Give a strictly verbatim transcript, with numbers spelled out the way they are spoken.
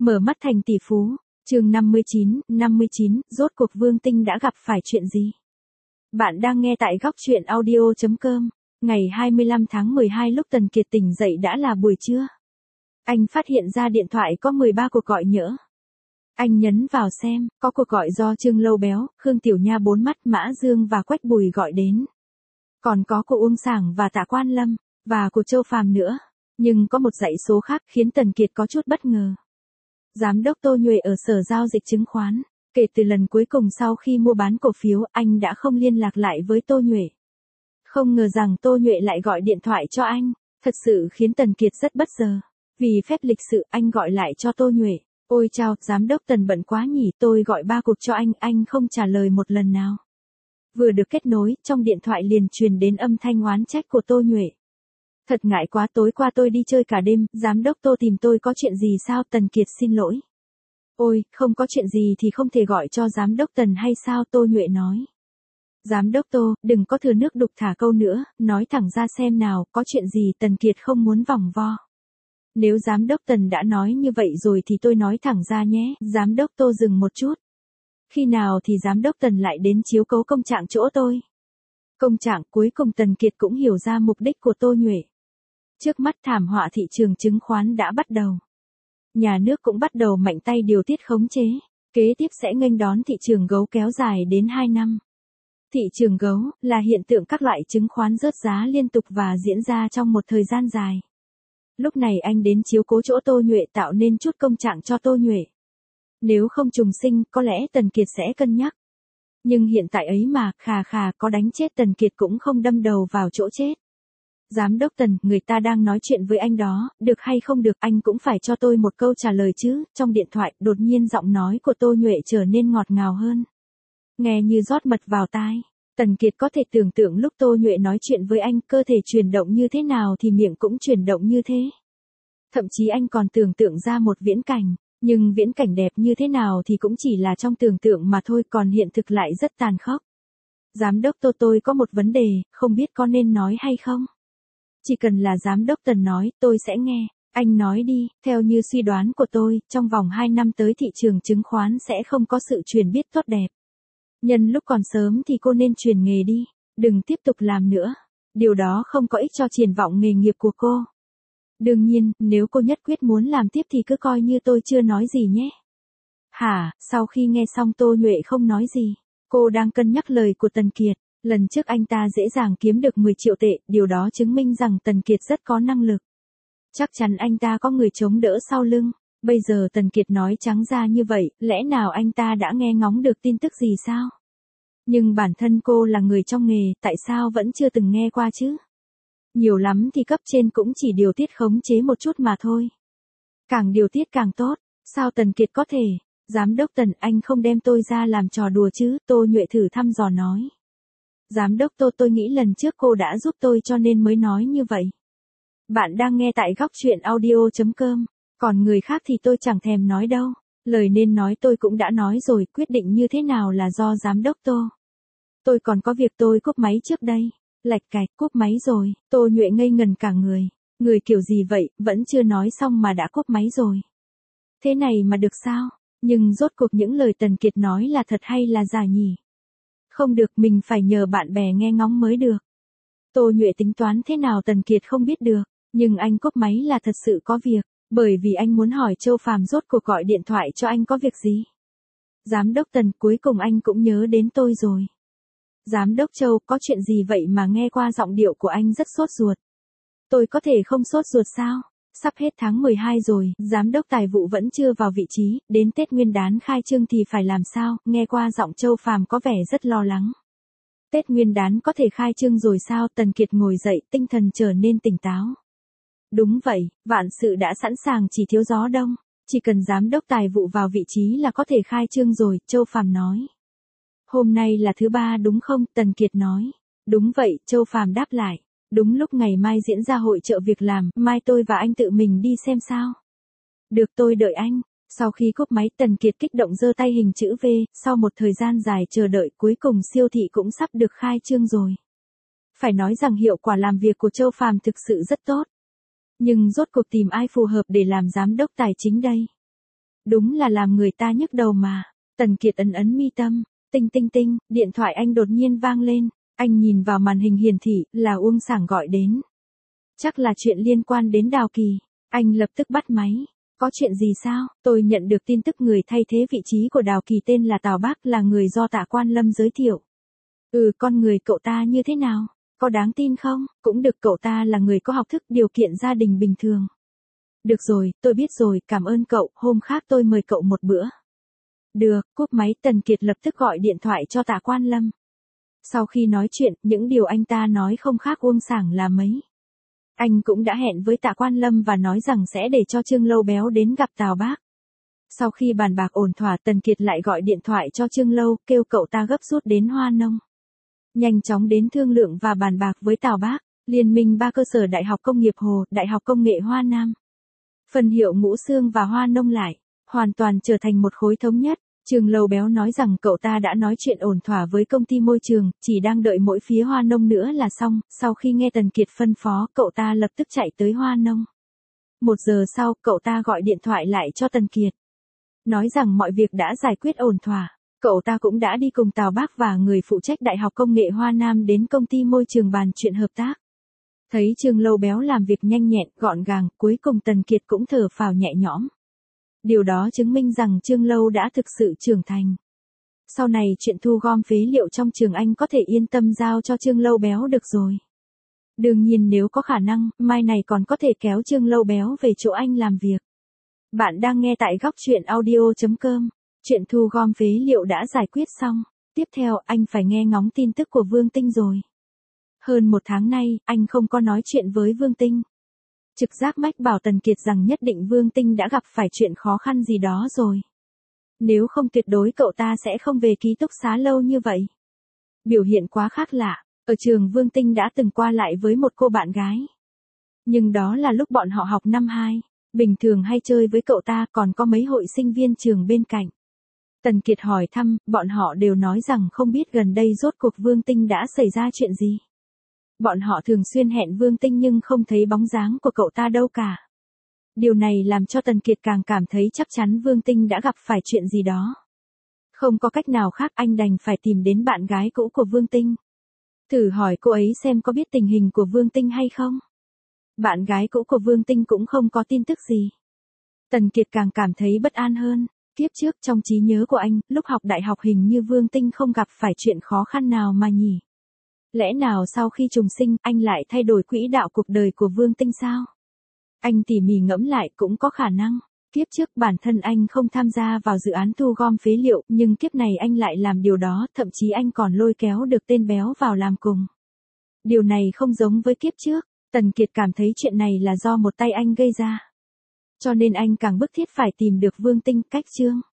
Mở mắt thành tỷ phú, chương năm mươi chín, năm mươi chín, rốt cuộc Vương Tinh đã gặp phải chuyện gì? Bạn đang nghe tại góc chuyện audio chấm com, ngày hai mươi lăm tháng mười hai lúc Tần Kiệt tỉnh dậy đã là buổi trưa. Anh phát hiện ra điện thoại có mười ba cuộc gọi nhỡ. Anh nhấn vào xem, có cuộc gọi do Trương Lâu Béo, Khương Tiểu Nha Bốn Mắt, Mã Dương và Quách Bùi gọi đến. Còn có của Uông Sảng và Tạ Quan Lâm, và của Châu Phàm nữa. Nhưng có một dãy số khác khiến Tần Kiệt có chút bất ngờ. Giám đốc Tô Nhuệ ở Sở Giao dịch Chứng khoán, kể từ lần cuối cùng sau khi mua bán cổ phiếu, anh đã không liên lạc lại với Tô Nhuệ. Không ngờ rằng Tô Nhuệ lại gọi điện thoại cho anh, thật sự khiến Tần Kiệt rất bất ngờ. Vì phép lịch sự anh gọi lại cho Tô Nhuệ. Ôi chao, giám đốc Tần bận quá nhỉ, tôi gọi ba cuộc cho anh, anh không trả lời một lần nào. Vừa được kết nối, trong điện thoại liền truyền đến âm thanh oán trách của Tô Nhuệ. Thật ngại quá, tối qua tôi đi chơi cả đêm, giám đốc Tô tìm tôi có chuyện gì sao? Tần Kiệt xin lỗi. Ôi, không có chuyện gì thì không thể gọi cho giám đốc Tần hay sao? Tô Nhuệ nói. Giám đốc Tô, đừng có thừa nước đục thả câu nữa, nói thẳng ra xem nào, có chuyện gì? Tần Kiệt không muốn vòng vo. Nếu giám đốc Tần đã nói như vậy rồi thì tôi nói thẳng ra nhé. Giám đốc Tô dừng một chút. Khi nào thì giám đốc Tần lại đến chiếu cố công trạng chỗ tôi? Công trạng? Cuối cùng Tần Kiệt cũng hiểu ra mục đích của Tô Nhuệ. Trước mắt thảm họa thị trường chứng khoán đã bắt đầu. Nhà nước cũng bắt đầu mạnh tay điều tiết khống chế. Kế tiếp sẽ nghênh đón thị trường gấu kéo dài đến hai năm. Thị trường gấu là hiện tượng các loại chứng khoán rớt giá liên tục và diễn ra trong một thời gian dài. Lúc này anh đến chiếu cố chỗ Tô Nhuệ tạo nên chút công trạng cho Tô Nhuệ. Nếu không trùng sinh, có lẽ Tần Kiệt sẽ cân nhắc. Nhưng hiện tại ấy mà, khà khà, có đánh chết Tần Kiệt cũng không đâm đầu vào chỗ chết. Giám đốc Tần, người ta đang nói chuyện với anh đó, được hay không được, anh cũng phải cho tôi một câu trả lời chứ. Trong điện thoại, đột nhiên giọng nói của Tô Nhuệ trở nên ngọt ngào hơn. Nghe như rót mật vào tai. Tần Kiệt có thể tưởng tượng lúc Tô Nhuệ nói chuyện với anh, cơ thể chuyển động như thế nào thì miệng cũng chuyển động như thế. Thậm chí anh còn tưởng tượng ra một viễn cảnh, nhưng viễn cảnh đẹp như thế nào thì cũng chỉ là trong tưởng tượng mà thôi, còn hiện thực lại rất tàn khốc. Giám đốc Tô, tôi có một vấn đề, không biết có nên nói hay không? Chỉ cần là giám đốc Tần nói, tôi sẽ nghe. Anh nói đi. Theo như suy đoán của tôi, trong vòng hai năm tới thị trường chứng khoán sẽ không có sự chuyển biến tốt đẹp. Nhân lúc còn sớm thì cô nên chuyển nghề đi, đừng tiếp tục làm nữa. Điều đó không có ích cho triển vọng nghề nghiệp của cô. Đương nhiên, nếu cô nhất quyết muốn làm tiếp thì cứ coi như tôi chưa nói gì nhé. Hả? Sau khi nghe xong Tô Nhuệ không nói gì. Cô đang cân nhắc lời của Tần Kiệt. Lần trước anh ta dễ dàng kiếm được mười triệu tệ, điều đó chứng minh rằng Tần Kiệt rất có năng lực. Chắc chắn anh ta có người chống đỡ sau lưng. Bây giờ Tần Kiệt nói trắng ra như vậy, lẽ nào anh ta đã nghe ngóng được tin tức gì sao? Nhưng bản thân cô là người trong nghề, tại sao vẫn chưa từng nghe qua chứ? Nhiều lắm thì cấp trên cũng chỉ điều tiết khống chế một chút mà thôi. Càng điều tiết càng tốt, sao Tần Kiệt có thể? Giám đốc Tần, anh không đem tôi ra làm trò đùa chứ? Tô Nhuệ thử thăm dò nói. Giám đốc Tô, tôi nghĩ lần trước cô đã giúp tôi cho nên mới nói như vậy. Bạn đang nghe tại góc chuyện audio chấm com, còn người khác thì tôi chẳng thèm nói đâu. Lời nên nói tôi cũng đã nói rồi, quyết định như thế nào là do giám đốc Tô. Tôi còn có việc, tôi cúp máy trước đây. Lạch cạch, cúp máy rồi. Tô Nhuệ ngây ngần cả người. Người kiểu gì vậy, vẫn chưa nói xong mà đã cúp máy rồi. Thế này mà được sao? Nhưng rốt cuộc những lời Tần Kiệt nói là thật hay là giả nhỉ? Không được, mình phải nhờ bạn bè nghe ngóng mới được. Tô Nhuệ tính toán thế nào Tần Kiệt không biết được, nhưng anh cúp máy là thật sự có việc, bởi vì anh muốn hỏi Châu Phàm rốt cuộc gọi điện thoại cho anh có việc gì. Giám đốc Tần, cuối cùng anh cũng nhớ đến tôi rồi. Giám đốc Châu, có chuyện gì vậy mà nghe qua giọng điệu của anh rất sốt ruột. Tôi có thể không sốt ruột sao? Sắp hết tháng mười hai rồi, giám đốc tài vụ vẫn chưa vào vị trí, đến Tết Nguyên đán khai trương thì phải làm sao? Nghe qua giọng Châu Phàm có vẻ rất lo lắng. Tết Nguyên đán có thể khai trương rồi sao? Tần Kiệt ngồi dậy, tinh thần trở nên tỉnh táo. Đúng vậy, vạn sự đã sẵn sàng, chỉ thiếu gió đông. Chỉ cần giám đốc tài vụ vào vị trí là có thể khai trương rồi, Châu Phàm nói. Hôm nay là thứ ba đúng không? Tần Kiệt nói. Đúng vậy, Châu Phàm đáp lại. Đúng lúc ngày mai diễn ra hội chợ việc làm, mai tôi và anh tự mình đi xem sao. Được, tôi đợi anh. Sau khi cúp máy, Tần Kiệt kích động giơ tay hình chữ V, sau một thời gian dài chờ đợi, cuối cùng siêu thị cũng sắp được khai trương rồi. Phải nói rằng hiệu quả làm việc của Châu Phàm thực sự rất tốt. Nhưng rốt cuộc tìm ai phù hợp để làm giám đốc tài chính đây? Đúng là làm người ta nhức đầu mà. Tần Kiệt ấn ấn mi tâm, tinh tinh tinh, điện thoại anh đột nhiên vang lên. Anh nhìn vào màn hình hiển thị, là Uông Sảng gọi đến. Chắc là chuyện liên quan đến Đào Kỳ. Anh lập tức bắt máy. Có chuyện gì sao? Tôi nhận được tin tức người thay thế vị trí của Đào Kỳ tên là Tào Bác, là người do Tạ Quan Lâm giới thiệu. Ừ, con người cậu ta như thế nào? Có đáng tin không? Cũng được, cậu ta là người có học thức, điều kiện gia đình bình thường. Được rồi, tôi biết rồi, cảm ơn cậu, hôm khác tôi mời cậu một bữa. Được, cúp máy. Tần Kiệt lập tức gọi điện thoại cho Tạ Quan Lâm. Sau khi nói chuyện, những điều anh ta nói không khác Uông Sảng là mấy. Anh cũng đã hẹn với Tạ Quan Lâm và nói rằng sẽ để cho Trương Lâu Béo đến gặp Tào Bác. Sau khi bàn bạc ổn thỏa, Tần Kiệt lại gọi điện thoại cho Trương Lâu, kêu cậu ta gấp rút đến Hoa Nông. Nhanh chóng đến thương lượng và bàn bạc với Tào Bác. Liên minh ba cơ sở Đại học Công nghiệp Hồ, Đại học Công nghệ Hoa Nam, phần hiệu Ngũ Xương và Hoa Nông lại, hoàn toàn trở thành một khối thống nhất. Trương Lâu Béo nói rằng cậu ta đã nói chuyện ổn thỏa với công ty môi trường, chỉ đang đợi mỗi phía Hoa Nông nữa là xong. Sau khi nghe Tần Kiệt phân phó, cậu ta lập tức chạy tới Hoa Nông. Một giờ sau, cậu ta gọi điện thoại lại cho Tần Kiệt. Nói rằng mọi việc đã giải quyết ổn thỏa. Cậu ta cũng đã đi cùng Tào Bác và người phụ trách Đại học Công nghệ Hoa Nam đến công ty môi trường bàn chuyện hợp tác. Thấy Trương Lâu Béo làm việc nhanh nhẹn, gọn gàng, cuối cùng Tần Kiệt cũng thở phào nhẹ nhõm. Điều đó chứng minh rằng Trương Lâu đã thực sự trưởng thành. Sau này chuyện thu gom phế liệu trong trường anh có thể yên tâm giao cho Trương Lâu Béo được rồi. Đương nhiên nếu có khả năng, mai này còn có thể kéo Trương Lâu Béo về chỗ anh làm việc. Bạn đang nghe tại góc truyện audio chấm com. Chuyện thu gom phế liệu đã giải quyết xong. Tiếp theo anh phải nghe ngóng tin tức của Vương Tinh rồi. Hơn một tháng nay, anh không có nói chuyện với Vương Tinh. Trực giác mách bảo Tần Kiệt rằng nhất định Vương Tinh đã gặp phải chuyện khó khăn gì đó rồi. Nếu không tuyệt đối cậu ta sẽ không về ký túc xá lâu như vậy. Biểu hiện quá khác lạ. Ở trường Vương Tinh đã từng qua lại với một cô bạn gái. Nhưng đó là lúc bọn họ học năm hai. Bình thường hay chơi với cậu ta, còn có mấy hội sinh viên trường bên cạnh. Tần Kiệt hỏi thăm, bọn họ đều nói rằng không biết gần đây rốt cuộc Vương Tinh đã xảy ra chuyện gì. Bọn họ thường xuyên hẹn Vương Tinh nhưng không thấy bóng dáng của cậu ta đâu cả. Điều này làm cho Tần Kiệt càng cảm thấy chắc chắn Vương Tinh đã gặp phải chuyện gì đó. Không có cách nào khác, anh đành phải tìm đến bạn gái cũ của Vương Tinh. Thử hỏi cô ấy xem có biết tình hình của Vương Tinh hay không. Bạn gái cũ của Vương Tinh cũng không có tin tức gì. Tần Kiệt càng cảm thấy bất an hơn. Kiếp trước trong trí nhớ của anh, lúc học đại học hình như Vương Tinh không gặp phải chuyện khó khăn nào mà nhỉ. Lẽ nào sau khi trùng sinh, anh lại thay đổi quỹ đạo cuộc đời của Vương Tinh sao? Anh tỉ mỉ ngẫm lại cũng có khả năng. Kiếp trước bản thân anh không tham gia vào dự án thu gom phế liệu, nhưng kiếp này anh lại làm điều đó, thậm chí anh còn lôi kéo được tên béo vào làm cùng. Điều này không giống với kiếp trước. Tần Kiệt cảm thấy chuyện này là do một tay anh gây ra. Cho nên anh càng bức thiết phải tìm được Vương Tinh. Cách chương